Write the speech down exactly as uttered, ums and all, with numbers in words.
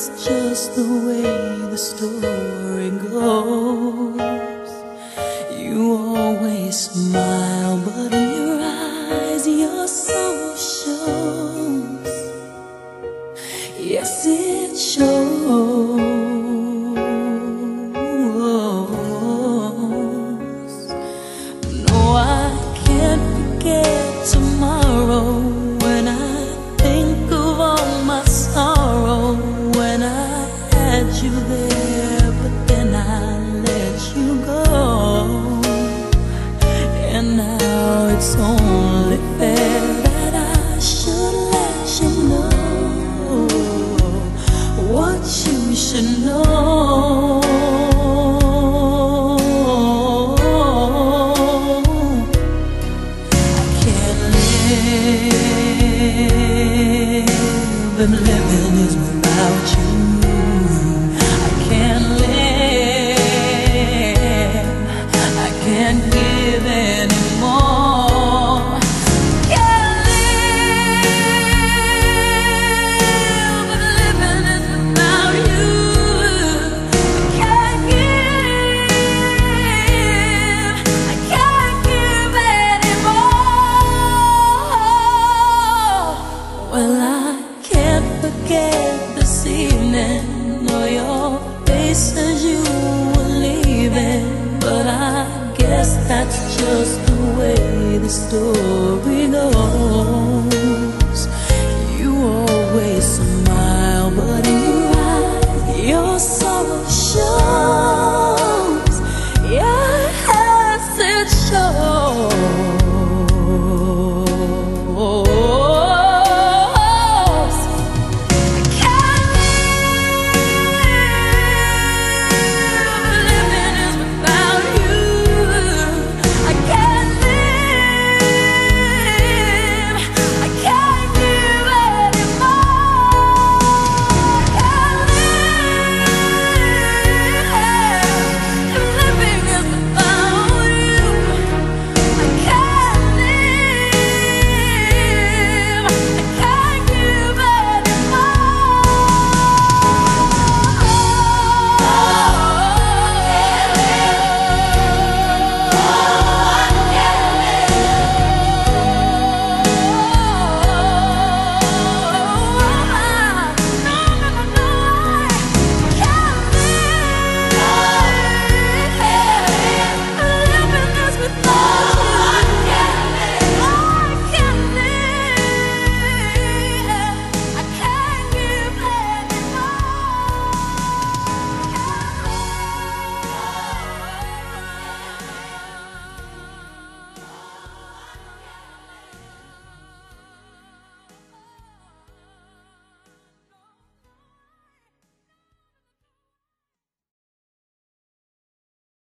that's just the way the story goes. You always smile, but in your eyes your soul shows. Yes, it shows. No, I can't forget tomorrow when I think of all my sorrow. When I had you there, but then I let you go. And now it's only fair that I should let you know what you should know. I can't live if living is without you. I can't live, I can't give anymore. Can't live if living is without you. I can't give, I can't give anymore. Well, I can't forget this evening, or your face as you were leaving. But I guess that's just the way the story goes.